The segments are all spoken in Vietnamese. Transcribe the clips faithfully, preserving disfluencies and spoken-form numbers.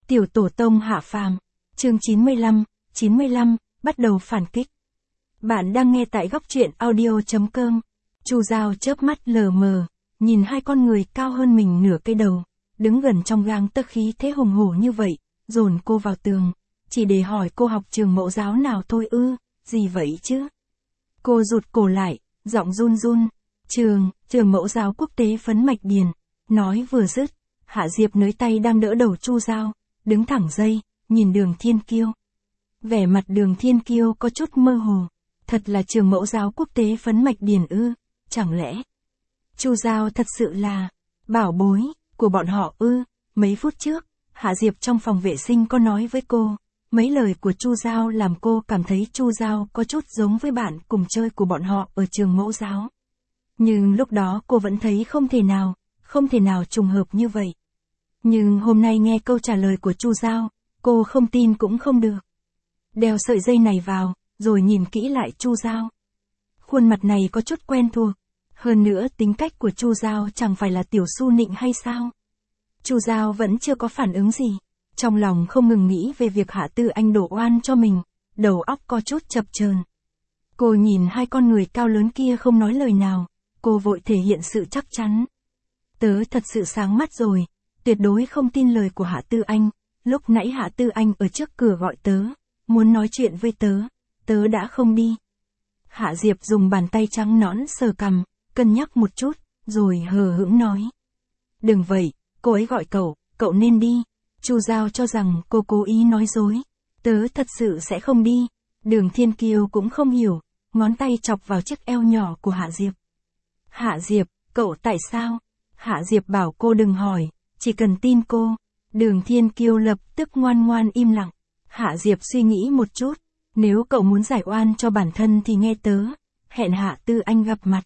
Tiểu tổ tông hạ phàm, chương chín mươi lăm, chín mươi lăm, bắt đầu phản kích. Bạn đang nghe tại góc truyện audio.com. Chu Giao chớp mắt lờ mờ, nhìn hai con người cao hơn mình nửa cây đầu, đứng gần trong gang tấc khí thế hùng hổ như vậy, dồn cô vào tường, chỉ để hỏi cô học trường mẫu giáo nào thôi ư, gì vậy chứ? Cô rụt cổ lại, giọng run run, trường, trường mẫu giáo quốc tế Phấn Mạch Điền, nói vừa dứt, Hạ Diệp nới tay đang đỡ đầu Chu Giao, đứng thẳng dây, nhìn Đường Thiên Kiêu. Vẻ mặt Đường Thiên Kiêu có chút mơ hồ, thật là trường mẫu giáo quốc tế Phấn Mạch Điền ư, chẳng lẽ Chu Giao thật sự là bảo bối của bọn họ ư? Mấy phút trước, Hạ Diệp trong phòng vệ sinh có nói với cô, mấy lời của Chu Giao làm cô cảm thấy Chu Giao có chút giống với bạn cùng chơi của bọn họ ở trường mẫu giáo. Nhưng lúc đó cô vẫn thấy không thể nào, không thể nào trùng hợp như vậy. Nhưng hôm nay nghe câu trả lời của Chu Giao, cô không tin cũng không được. Đeo sợi dây này vào, rồi nhìn kỹ lại Chu Giao. Khuôn mặt này có chút quen thuộc. Hơn nữa tính cách của Chu Giao chẳng phải là tiểu su nịnh hay sao? Chu Giao vẫn chưa có phản ứng gì. Trong lòng không ngừng nghĩ về việc Hạ Tư Anh đổ oan cho mình, đầu óc có chút chập chờn. Cô nhìn hai con người cao lớn kia không nói lời nào, cô vội thể hiện sự chắc chắn. Tớ thật sự sáng mắt rồi, tuyệt đối không tin lời của Hạ Tư Anh, lúc nãy Hạ Tư Anh ở trước cửa gọi tớ, muốn nói chuyện với tớ, tớ đã không đi. Hạ Diệp dùng bàn tay trắng nõn sờ cằm, cân nhắc một chút, rồi hờ hững nói. Đừng vậy, cô ấy gọi cậu, cậu nên đi. Chu Giao cho rằng cô cố ý nói dối. Tớ thật sự sẽ không đi. Đường Thiên Kiêu cũng không hiểu, ngón tay chọc vào chiếc eo nhỏ của Hạ Diệp. Hạ Diệp, cậu tại sao? Hạ Diệp bảo cô đừng hỏi, chỉ cần tin cô. Đường Thiên Kiêu lập tức ngoan ngoan im lặng. Hạ Diệp suy nghĩ một chút, nếu cậu muốn giải oan cho bản thân thì nghe tớ, hẹn Hạ Tư Anh gặp mặt.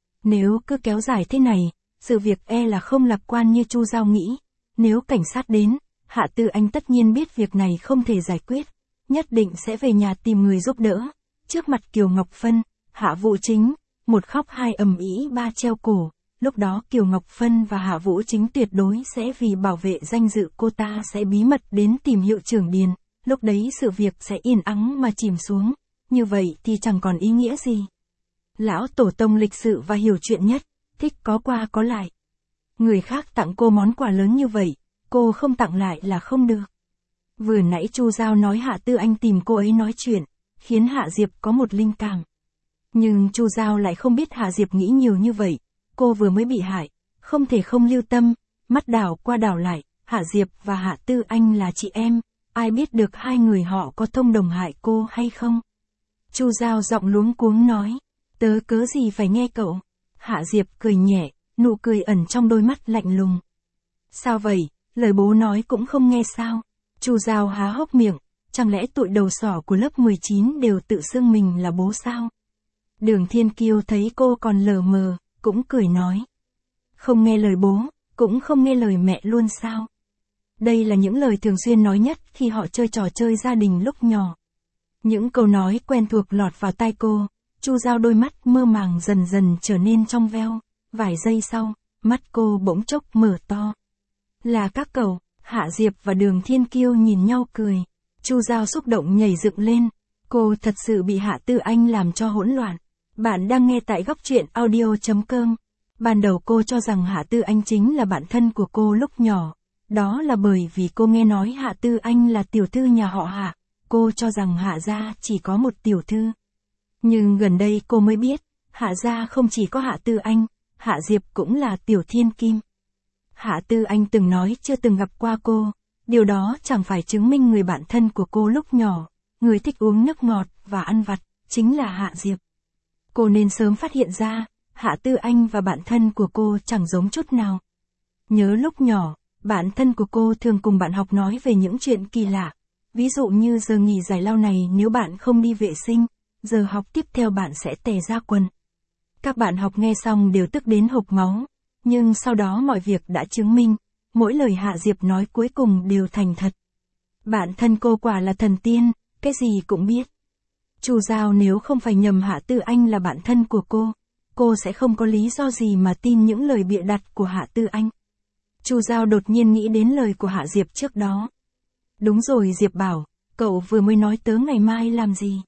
Nếu cứ kéo dài thế này, sự việc e là không lạc quan như Chu Giao nghĩ. Nếu cảnh sát đến, Hạ Tư Anh tất nhiên biết việc này không thể giải quyết, nhất định sẽ về nhà tìm người giúp đỡ. Trước mặt Kiều Ngọc Phân, Hạ Vũ Chính, một khóc hai ầm ĩ ba treo cổ, lúc đó Kiều Ngọc Phân và Hạ Vũ Chính tuyệt đối sẽ vì bảo vệ danh dự cô ta sẽ bí mật đến tìm hiệu trưởng Điền, lúc đấy sự việc sẽ yên ắng mà chìm xuống, như vậy thì chẳng còn ý nghĩa gì. Lão tổ tông lịch sự và hiểu chuyện nhất, thích có qua có lại. Người khác tặng cô món quà lớn như vậy, cô không tặng lại là không được. Vừa nãy Chu Giao nói Hạ Tư Anh tìm cô ấy nói chuyện, khiến Hạ Diệp có một linh cảm. Nhưng Chu Giao lại không biết Hạ Diệp nghĩ nhiều như vậy, cô vừa mới bị hại, không thể không lưu tâm, mắt đảo qua đảo lại, Hạ Diệp và Hạ Tư Anh là chị em, ai biết được hai người họ có thông đồng hại cô hay không? Chu Giao giọng luống cuống nói, tớ cớ gì phải nghe cậu? Hạ Diệp cười nhẹ, nụ cười ẩn trong đôi mắt lạnh lùng. Sao vậy, lời bố nói cũng không nghe sao? Chu Giao há hốc miệng, chẳng lẽ tụi đầu sỏ của lớp mười chín đều tự xưng mình là bố sao? Đường Thiên Kiêu thấy cô còn lờ mờ, cũng cười nói. Không nghe lời bố, cũng không nghe lời mẹ luôn sao? Đây là những lời thường xuyên nói nhất khi họ chơi trò chơi gia đình lúc nhỏ. Những câu nói quen thuộc lọt vào tai cô, Chu Giao đôi mắt mơ màng dần dần trở nên trong veo, vài giây sau, mắt cô bỗng chốc mở to. Là các cậu, Hạ Diệp và Đường Thiên Kiêu nhìn nhau cười. Chu Giao xúc động nhảy dựng lên, cô thật sự bị Hạ Tư Anh làm cho hỗn loạn. Bạn đang nghe tại góc truyện audio.com. Ban đầu cô cho rằng Hạ Tư Anh chính là bạn thân của cô lúc nhỏ. Đó là bởi vì cô nghe nói Hạ Tư Anh là tiểu thư nhà họ Hạ. Cô cho rằng Hạ gia chỉ có một tiểu thư. Nhưng gần đây cô mới biết, Hạ gia không chỉ có Hạ Tư Anh, Hạ Diệp cũng là tiểu thiên kim. Hạ Tư Anh từng nói chưa từng gặp qua cô, điều đó chẳng phải chứng minh người bạn thân của cô lúc nhỏ, người thích uống nước ngọt và ăn vặt, chính là Hạ Diệp. Cô nên sớm phát hiện ra, Hạ Tư Anh và bạn thân của cô chẳng giống chút nào. Nhớ lúc nhỏ, bạn thân của cô thường cùng bạn học nói về những chuyện kỳ lạ, ví dụ như giờ nghỉ giải lao này nếu bạn không đi vệ sinh, giờ học tiếp theo bạn sẽ tè ra quần. Các bạn học nghe xong đều tức đến hộc máu, nhưng sau đó mọi việc đã chứng minh, mỗi lời Hạ Diệp nói cuối cùng đều thành thật. Bạn thân cô quả là thần tiên, cái gì cũng biết. Chu Giao nếu không phải nhầm Hạ Tư Anh là bạn thân của cô, cô sẽ không có lý do gì mà tin những lời bịa đặt của Hạ Tư Anh. Chu Giao đột nhiên nghĩ đến lời của Hạ Diệp trước đó. Đúng rồi Diệp bảo, cậu vừa mới nói tớ ngày mai làm gì?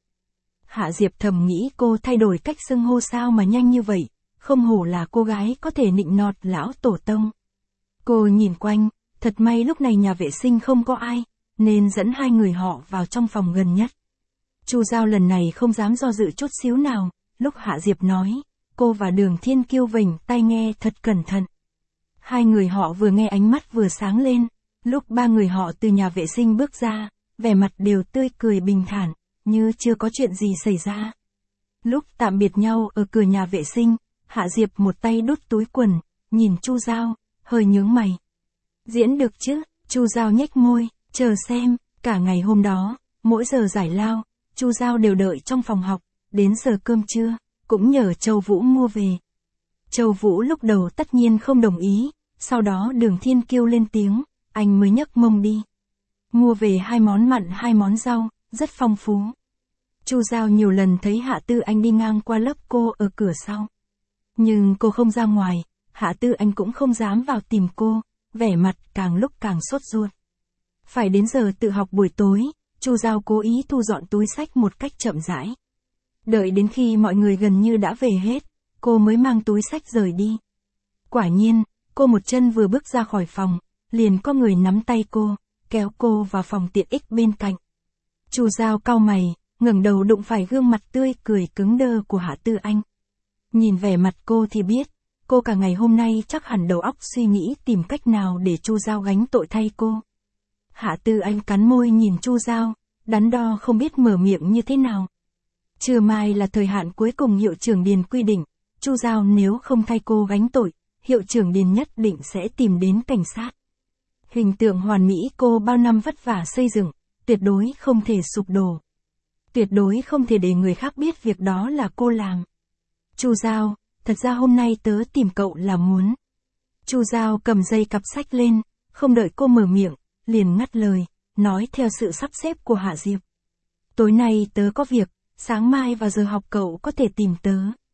Hạ Diệp thầm nghĩ cô thay đổi cách xưng hô sao mà nhanh như vậy, không hổ là cô gái có thể nịnh nọt lão tổ tông. Cô nhìn quanh, thật may lúc này nhà vệ sinh không có ai, nên dẫn hai người họ vào trong phòng gần nhất. Chu Giao lần này không dám do dự chút xíu nào, lúc Hạ Diệp nói, cô và Đường Thiên Kiêu vểnh tai nghe thật cẩn thận. Hai người họ vừa nghe ánh mắt vừa sáng lên, lúc ba người họ từ nhà vệ sinh bước ra, vẻ mặt đều tươi cười bình thản, như chưa có chuyện gì xảy ra. Lúc tạm biệt nhau ở cửa nhà vệ sinh, Hạ Diệp một tay đút túi quần, nhìn Chu Giao, hơi nhướng mày. Diễn được chứ? Chu Giao nhếch môi, chờ xem. Cả ngày hôm đó, mỗi giờ giải lao, Chu Giao đều đợi trong phòng học, đến giờ cơm trưa, cũng nhờ Châu Vũ mua về. Châu Vũ lúc đầu tất nhiên không đồng ý, sau đó Đường Thiên Kiêu lên tiếng, anh mới nhấc mông đi. Mua về hai món mặn hai món rau, rất phong phú. Chu Giao nhiều lần thấy Hạ Tư Anh đi ngang qua lớp cô ở cửa sau. Nhưng cô không ra ngoài, Hạ Tư Anh cũng không dám vào tìm cô, vẻ mặt càng lúc càng sốt ruột. Phải đến giờ tự học buổi tối, Chu Giao cố ý thu dọn túi xách một cách chậm rãi. Đợi đến khi mọi người gần như đã về hết, cô mới mang túi xách rời đi. Quả nhiên, cô một chân vừa bước ra khỏi phòng, liền có người nắm tay cô, kéo cô vào phòng tiện ích bên cạnh. Chu Giao cau mày, ngẩng đầu đụng phải gương mặt tươi cười cứng đơ của Hạ Tư Anh. Nhìn vẻ mặt cô thì biết, cô cả ngày hôm nay chắc hẳn đầu óc suy nghĩ tìm cách nào để Chu Giao gánh tội thay cô. Hạ Tư Anh cắn môi nhìn Chu Giao, đắn đo không biết mở miệng như thế nào. Trưa mai là thời hạn cuối cùng hiệu trưởng Điền quy định, Chu Giao nếu không thay cô gánh tội, hiệu trưởng Điền nhất định sẽ tìm đến cảnh sát. Hình tượng hoàn mỹ cô bao năm vất vả xây dựng, tuyệt đối không thể sụp đổ. Tuyệt đối không thể để người khác biết việc đó là cô làm. Chu Giao, thật ra hôm nay tớ tìm cậu là muốn. Chu Giao cầm dây cặp sách lên, không đợi cô mở miệng, liền ngắt lời, nói theo sự sắp xếp của Hạ Diệp. Tối nay tớ có việc, sáng mai vào giờ học cậu có thể tìm tớ.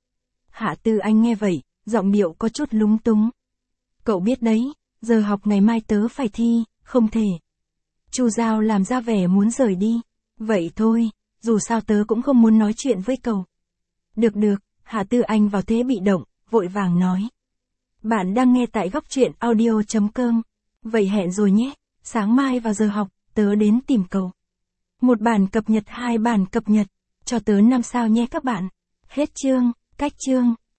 Hạ Tư Anh nghe vậy, giọng điệu có chút lúng túng. Cậu biết đấy, giờ học ngày mai tớ phải thi, không thể. Chu Giao làm ra vẻ muốn rời đi. Vậy thôi, dù sao tớ cũng không muốn nói chuyện với cậu. Được được, Hạ Tư Anh vào thế bị động, vội vàng nói. Bạn đang nghe tại góc truyện audio chấm com. Vậy hẹn rồi nhé, sáng mai vào giờ học, tớ đến tìm cậu. Một bản cập nhật hai bản cập nhật, cho tớ năm sao nhé các bạn. Hết chương, cách chương.